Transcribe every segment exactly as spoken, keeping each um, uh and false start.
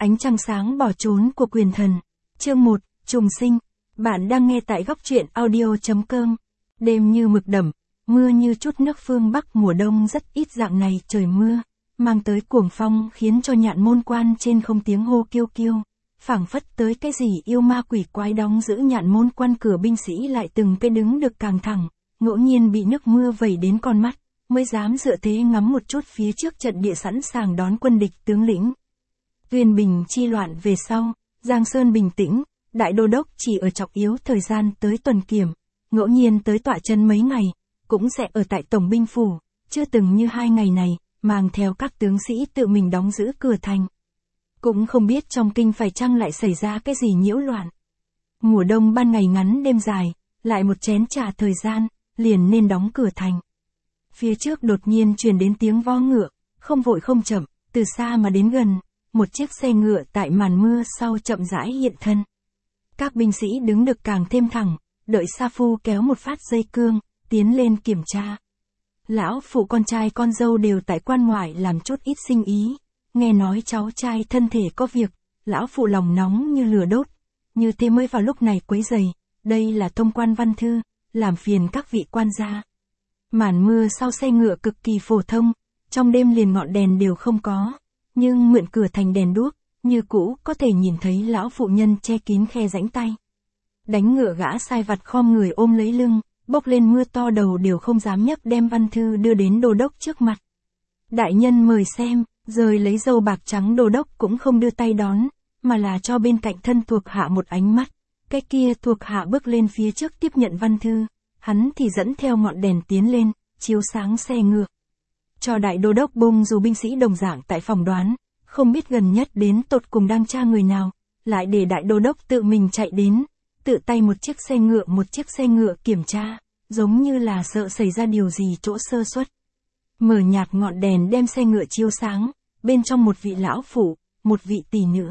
Ánh trăng sáng bỏ trốn của quyền thần. Chương một, Trùng sinh. Bạn đang nghe tại góc truyện audio chấm com. Đêm như mực đậm, mưa như chút nước phương Bắc mùa đông rất ít dạng này trời mưa, mang tới cuồng phong khiến cho nhạn môn quan trên không tiếng hô kêu kêu, phảng phất tới cái gì yêu ma quỷ quái đóng giữ nhạn môn quan cửa binh sĩ lại từng cái đứng được càng thẳng, ngẫu nhiên bị nước mưa vẩy đến con mắt, mới dám dựa thế ngắm một chút phía trước trận địa sẵn sàng đón quân địch tướng lĩnh. Tuyên bình chi loạn về sau, Giang Sơn bình tĩnh, đại đô đốc chỉ ở trọng yếu thời gian tới tuần kiểm, ngẫu nhiên tới tọa chân mấy ngày, cũng sẽ ở tại tổng binh phủ, chưa từng như hai ngày này, mang theo các tướng sĩ tự mình đóng giữ cửa thành. Cũng không biết trong kinh phải chăng lại xảy ra cái gì nhiễu loạn. Mùa đông ban ngày ngắn đêm dài, lại một chén trà thời gian, liền nên đóng cửa thành. Phía trước đột nhiên truyền đến tiếng vo ngựa, không vội không chậm, từ xa mà đến gần, một chiếc xe ngựa tại màn mưa sau chậm rãi hiện thân. Các binh sĩ đứng được càng thêm thẳng, đợi sa phu kéo một phát dây cương, tiến lên kiểm tra. Lão phụ con trai con dâu đều tại quan ngoại làm chút ít sinh ý, nghe nói cháu trai thân thể có việc, lão phụ lòng nóng như lửa đốt, như thế mới vào lúc này quấy rầy, đây là thông quan văn thư, làm phiền các vị quan gia. Màn mưa sau xe ngựa cực kỳ phổ thông, trong đêm liền ngọn đèn đều không có, nhưng mượn cửa thành đèn đuốc, như cũ có thể nhìn thấy lão phụ nhân che kín khe rãnh tay. Đánh ngựa gã sai vặt khom người ôm lấy lưng, bốc lên mưa to đầu đều không dám nhấc đem văn thư đưa đến đô đốc trước mặt. Đại nhân mời xem, rồi lấy dâu bạc trắng đô đốc cũng không đưa tay đón, mà là cho bên cạnh thân thuộc hạ một ánh mắt. Cái kia thuộc hạ bước lên phía trước tiếp nhận văn thư, hắn thì dẫn theo ngọn đèn tiến lên, chiếu sáng xe ngựa. Cho đại đô đốc bông dù binh sĩ đồng dạng tại phòng đoán, không biết gần nhất đến tột cùng đang tra người nào, lại để đại đô đốc tự mình chạy đến, tự tay một chiếc xe ngựa một chiếc xe ngựa kiểm tra, giống như là sợ xảy ra điều gì chỗ sơ suất. Mở nhạt ngọn đèn đem xe ngựa chiếu sáng, bên trong một vị lão phụ, một vị tỷ nữ.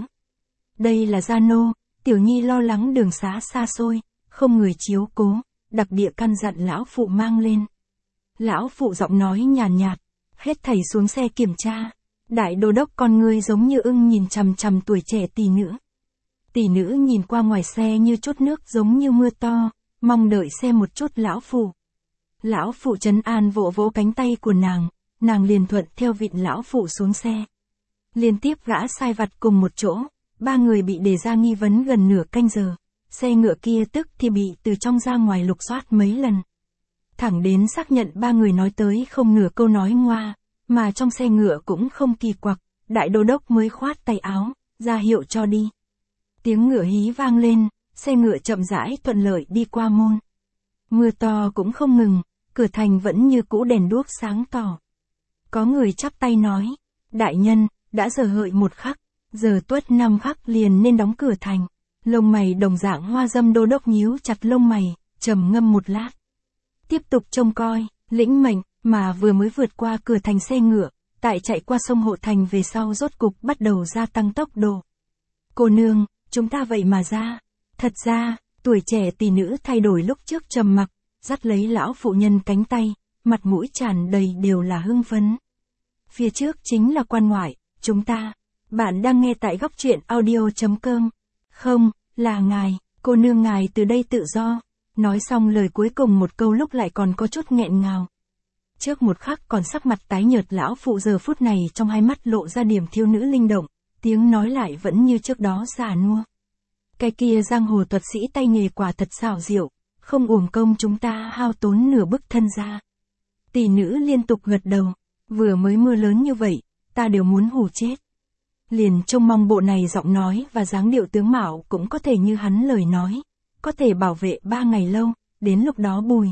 Đây là gia nô, tiểu nhi lo lắng đường xá xa xôi, không người chiếu cố, đặc địa căn dặn lão phụ mang lên. Lão phụ giọng nói nhàn nhạt, nhạt, hết thảy xuống xe kiểm tra. Đại đô đốc con ngươi giống như ưng nhìn chằm chằm tuổi trẻ tỷ nữ. Tỷ nữ nhìn qua ngoài xe như chút nước giống như mưa to, mong đợi xem một chút lão phụ. Lão phụ trấn an vỗ vỗ cánh tay của nàng, nàng liền thuận theo vịn lão phụ xuống xe. Liên tiếp gã sai vặt cùng một chỗ, ba người bị đề ra nghi vấn gần nửa canh giờ. Xe ngựa kia tức thì bị từ trong ra ngoài lục soát mấy lần. Thẳng đến xác nhận ba người nói tới không nửa câu nói ngoa, mà trong xe ngựa cũng không kỳ quặc, đại đô đốc mới khoát tay áo, ra hiệu cho đi. Tiếng ngựa hí vang lên, xe ngựa chậm rãi thuận lợi đi qua môn. Mưa to cũng không ngừng, cửa thành vẫn như cũ đèn đuốc sáng tỏ. Có người chắp tay nói, đại nhân, đã giờ hợi một khắc, giờ tuất năm khắc liền nên đóng cửa thành. Lông mày đồng dạng hoa dâm đô đốc nhíu chặt lông mày, trầm ngâm một lát. Tiếp tục trông coi, lĩnh mệnh, mà vừa mới vượt qua cửa thành xe ngựa, tại chạy qua sông Hộ Thành về sau rốt cục bắt đầu gia tăng tốc độ. Cô nương, chúng ta vậy mà ra. Thật ra, tuổi trẻ tỷ nữ thay đổi lúc trước trầm mặc, dắt lấy lão phụ nhân cánh tay, mặt mũi tràn đầy đều là hưng phấn. Phía trước chính là quan ngoại, chúng ta. Bạn đang nghe tại góc truyện audio chấm com. Không, là ngài, cô nương ngài từ đây tự do. Nói xong lời cuối cùng một câu lúc lại còn có chút nghẹn ngào. Trước một khắc còn sắc mặt tái nhợt lão phụ giờ phút này trong hai mắt lộ ra điểm thiếu nữ linh động, tiếng nói lại vẫn như trước đó già nua. Cái kia giang hồ thuật sĩ tay nghề quả thật xảo diệu, không uổng công chúng ta hao tốn nửa bức thân ra. Tỷ nữ liên tục gật đầu, vừa mới mưa lớn như vậy, ta đều muốn hù chết. Liền trông mong bộ này giọng nói và dáng điệu tướng mạo cũng có thể như hắn lời nói, có thể bảo vệ ba ngày lâu, đến lúc đó bùi.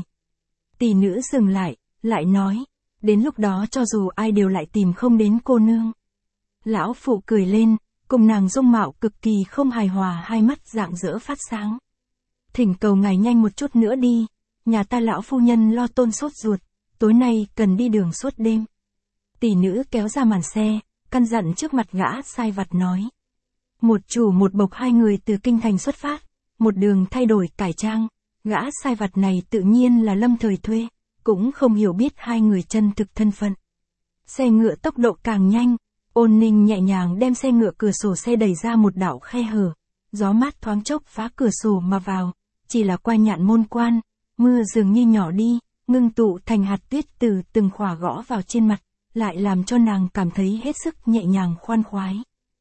Tỷ nữ dừng lại, lại nói, đến lúc đó cho dù ai đều lại tìm không đến cô nương. Lão phụ cười lên, cùng nàng dung mạo cực kỳ không hài hòa hai mắt rạng rỡ phát sáng. Thỉnh cầu ngài nhanh một chút nữa đi, nhà ta lão phu nhân lo tôn sốt ruột, tối nay cần đi đường suốt đêm. Tỷ nữ kéo ra màn xe, căn dặn trước mặt gã sai vặt nói. Một chủ một bộc hai người từ kinh thành xuất phát, một đường thay đổi cải trang, gã sai vặt này tự nhiên là lâm thời thuê, cũng không hiểu biết hai người chân thực thân phận. Xe ngựa tốc độ càng nhanh, Ôn Ninh nhẹ nhàng đem xe ngựa cửa sổ xe đẩy ra một đạo khe hở. Gió mát thoáng chốc phá cửa sổ mà vào. Chỉ là qua nhạn môn quan, mưa dường như nhỏ đi, ngưng tụ thành hạt tuyết từ từng khỏa gõ vào trên mặt, lại làm cho nàng cảm thấy hết sức nhẹ nhàng khoan khoái.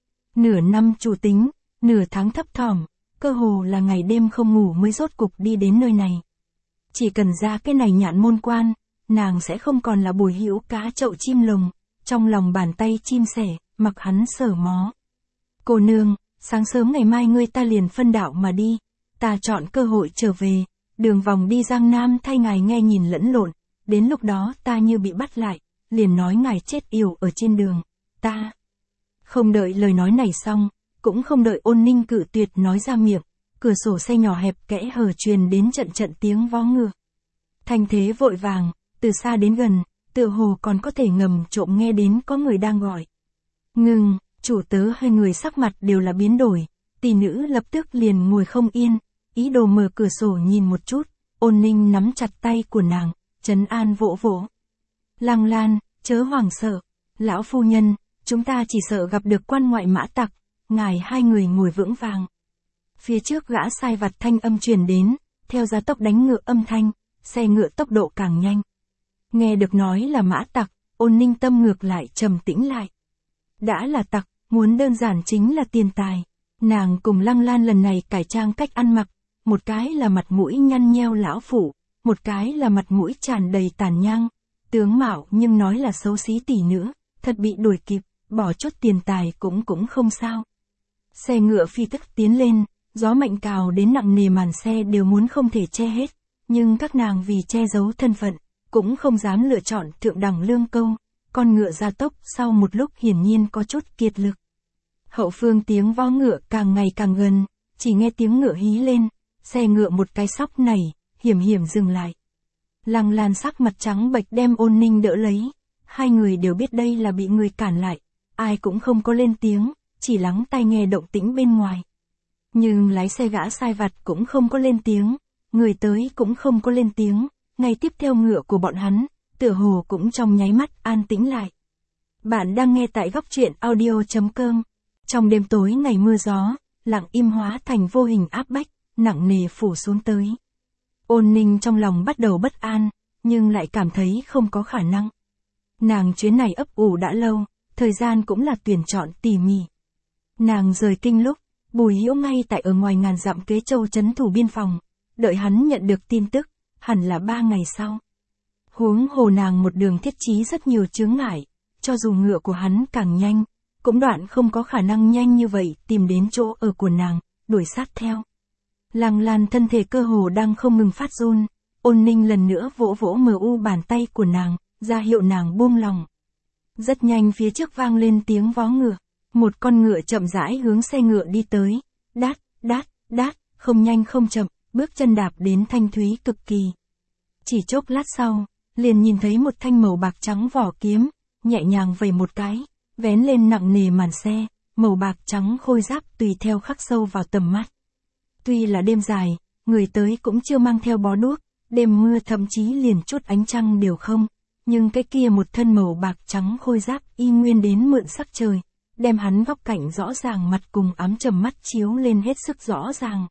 Nửa năm chủ tính, nửa tháng thấp thỏm, cơ hồ là ngày đêm không ngủ mới rốt cục đi đến nơi này. Chỉ cần ra cái này nhạn môn quan, nàng sẽ không còn là Bùi Hữu cá chậu chim lồng, trong lòng bàn tay chim sẻ, mặc hắn sờ mó. Cô nương, sáng sớm ngày mai ngươi ta liền phân đạo mà đi, ta chọn cơ hội trở về, đường vòng đi Giang Nam thay ngài nghe nhìn lẫn lộn, đến lúc đó ta như bị bắt lại, liền nói ngài chết yểu ở trên đường, ta. Không đợi lời nói này xong, cũng không đợi Ôn Ninh cự tuyệt nói ra miệng, cửa sổ xe nhỏ hẹp kẽ hở truyền đến trận trận tiếng vó ngựa. Thanh thế vội vàng, từ xa đến gần, tựa hồ còn có thể ngầm trộm nghe đến có người đang gọi. Ngừng, chủ tớ hai người sắc mặt đều là biến đổi, tỷ nữ lập tức liền ngồi không yên, ý đồ mở cửa sổ nhìn một chút, Ôn Ninh nắm chặt tay của nàng, trấn an vỗ vỗ. Lăng Lan, chớ hoảng sợ, lão phu nhân, chúng ta chỉ sợ gặp được quan ngoại mã tặc, ngài hai người ngồi vững vàng. Phía trước gã sai vặt thanh âm truyền đến, theo giá tốc đánh ngựa âm thanh, xe ngựa tốc độ càng nhanh. Nghe được nói là mã tặc, Ôn Ninh tâm ngược lại trầm tĩnh lại. Đã là tặc, muốn đơn giản chính là tiền tài. Nàng cùng Lăng Lan lần này cải trang cách ăn mặc, một cái là mặt mũi nhăn nheo lão phụ, một cái là mặt mũi tràn đầy tàn nhang, tướng mạo nhưng nói là xấu xí tỷ nữ, thật bị đuổi kịp, bỏ chút tiền tài cũng cũng không sao. Xe ngựa phi tức tiến lên, gió mạnh cào đến nặng nề màn xe đều muốn không thể che hết, nhưng các nàng vì che giấu thân phận, cũng không dám lựa chọn thượng đẳng lương câu, con ngựa gia tốc sau một lúc hiển nhiên có chút kiệt lực. Hậu phương tiếng vó ngựa càng ngày càng gần, chỉ nghe tiếng ngựa hí lên, xe ngựa một cái sóc nảy, hiểm hiểm dừng lại. Lăng Lan sắc mặt trắng bệch đem Ôn Ninh đỡ lấy, hai người đều biết đây là bị người cản lại, ai cũng không có lên tiếng, chỉ lắng tai nghe động tĩnh bên ngoài. Nhưng lái xe gã sai vặt cũng không có lên tiếng, người tới cũng không có lên tiếng, ngay tiếp theo ngựa của bọn hắn, tựa hồ cũng trong nháy mắt an tĩnh lại. Bạn đang nghe tại góc truyện audio chấm com. Trong đêm tối ngày mưa gió, lặng im hóa thành vô hình áp bách, nặng nề phủ xuống tới. Ôn Ninh trong lòng bắt đầu bất an, nhưng lại cảm thấy không có khả năng. Nàng chuyến này ấp ủ đã lâu, thời gian cũng là tuyển chọn tỉ mỉ. Nàng rời kinh lúc, Bùi Hữu ngay tại ở ngoài ngàn dặm Kế Châu trấn thủ biên phòng, đợi hắn nhận được tin tức, hẳn là ba ngày sau. Huống hồ nàng một đường thiết trí rất nhiều chướng ngại, cho dù ngựa của hắn càng nhanh, cũng đoạn không có khả năng nhanh như vậy tìm đến chỗ ở của nàng, đuổi sát theo. Lăng Lan thân thể cơ hồ đang không ngừng phát run, Ôn Ninh lần nữa vỗ vỗ mờ u bàn tay của nàng, ra hiệu nàng buông lòng. Rất nhanh phía trước vang lên tiếng vó ngựa, một con ngựa chậm rãi hướng xe ngựa đi tới, đát, đát, đát, không nhanh không chậm, bước chân đạp đến thanh thúy cực kỳ. Chỉ chốc lát sau, liền nhìn thấy một thanh màu bạc trắng vỏ kiếm, nhẹ nhàng vẩy một cái, vén lên nặng nề màn xe, màu bạc trắng khôi giáp tùy theo khắc sâu vào tầm mắt. Tuy là đêm dài, người tới cũng chưa mang theo bó đuốc, đêm mưa thậm chí liền chút ánh trăng đều không, nhưng cái kia một thân màu bạc trắng khôi giáp y nguyên đến mượn sắc trời, đem hắn góc cạnh rõ ràng mặt cùng ám trầm mắt chiếu lên hết sức rõ ràng.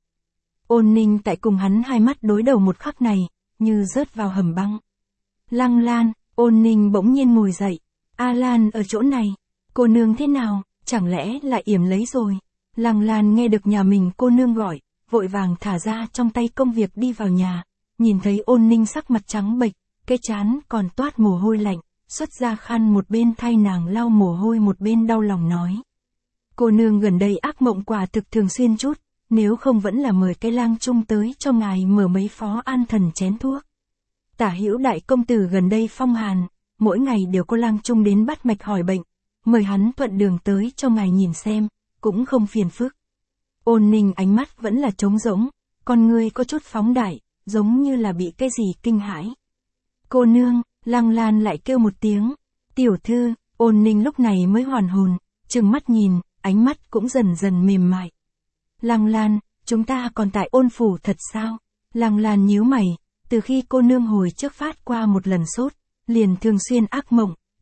Ôn Ninh tại cùng hắn hai mắt đối đầu một khắc này, như rớt vào hầm băng. Lăng Lan, Ôn Ninh bỗng nhiên ngồi dậy, A Lan ở chỗ này, cô nương thế nào, chẳng lẽ lại yểm lấy rồi. Lăng Lan nghe được nhà mình cô nương gọi, vội vàng thả ra trong tay công việc đi vào nhà, nhìn thấy Ôn Ninh sắc mặt trắng bệch, cái trán còn toát mồ hôi lạnh, xuất ra khăn một bên thay nàng lau mồ hôi một bên đau lòng nói. Cô nương gần đây ác mộng quả thực thường xuyên chút, nếu không vẫn là mời cái lang trung tới cho ngài mở mấy phó an thần chén thuốc. Tả Hữu đại công tử gần đây phong hàn, mỗi ngày đều có lang trung đến bắt mạch hỏi bệnh, mời hắn thuận đường tới cho ngài nhìn xem, cũng không phiền phức. Ôn Ninh ánh mắt vẫn là trống rỗng, con ngươi có chút phóng đại, giống như là bị cái gì kinh hãi. Cô nương, Lăng Lan lại kêu một tiếng, tiểu thư, Ôn Ninh lúc này mới hoàn hồn, trừng mắt nhìn, ánh mắt cũng dần dần mềm mại. Lăng Lan, chúng ta còn tại Ôn phủ thật sao? Lăng Lan nhíu mày, từ khi cô nương hồi trước phát qua một lần sốt, liền thường xuyên ác mộng,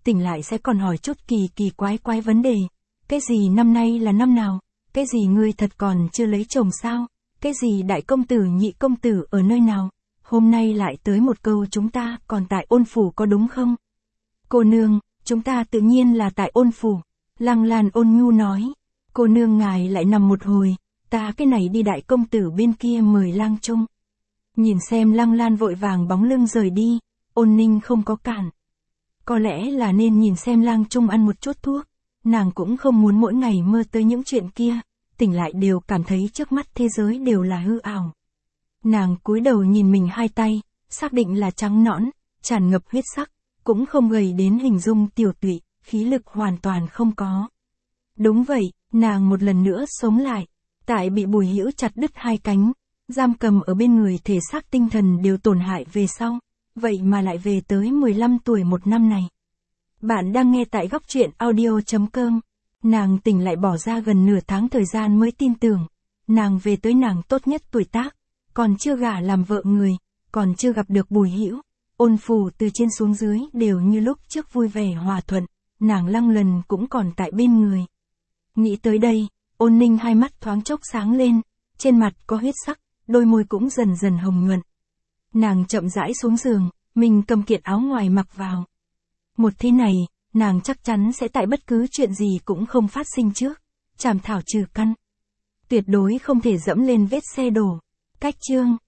tỉnh lại sẽ còn hỏi chút kỳ kỳ quái quái vấn đề. Cái gì năm nay là năm nào? Cái gì ngươi thật còn chưa lấy chồng sao? Cái gì đại công tử nhị công tử ở nơi nào? Hôm nay lại tới một câu chúng ta còn tại ôn phủ có đúng không? Cô nương, chúng ta tự nhiên là tại ôn phủ. Lăng Lan ôn nhu nói. Cô nương ngài lại nằm một hồi, ta cái này đi đại công tử bên kia mời lang chung. Nhìn xem Lăng Lan vội vàng bóng lưng rời đi, Ôn Ninh không có cản. Có lẽ là nên nhìn xem lang chung ăn một chút thuốc, nàng cũng không muốn mỗi ngày mơ tới những chuyện kia, tỉnh lại đều cảm thấy trước mắt thế giới đều là hư ảo. Nàng cúi đầu nhìn mình hai tay, xác định là trắng nõn, tràn ngập huyết sắc, cũng không gầy đến hình dung tiểu tụy, khí lực hoàn toàn không có. Đúng vậy, nàng một lần nữa sống lại, tại bị Bùi Hữu chặt đứt hai cánh, giam cầm ở bên người thể xác tinh thần đều tổn hại về sau, vậy mà lại về tới mười lăm tuổi một năm này. Bạn đang nghe tại góc truyện audio chấm com. Nàng tỉnh lại bỏ ra gần nửa tháng thời gian mới tin tưởng, nàng về tới nàng tốt nhất tuổi tác, còn chưa gả làm vợ người, còn chưa gặp được Bùi Hữu. Ôn phủ từ trên xuống dưới đều như lúc trước vui vẻ hòa thuận, nàng Lăng Lần cũng còn tại bên người. Nghĩ tới đây, Ôn Ninh hai mắt thoáng chốc sáng lên, trên mặt có huyết sắc, đôi môi cũng dần dần hồng nhuận. Nàng chậm rãi xuống giường, mình cầm kiện áo ngoài mặc vào. Một thế này, nàng chắc chắn sẽ tại bất cứ chuyện gì cũng không phát sinh trước, chảm thảo trừ căn. Tuyệt đối không thể dẫm lên vết xe đổ. Cách chương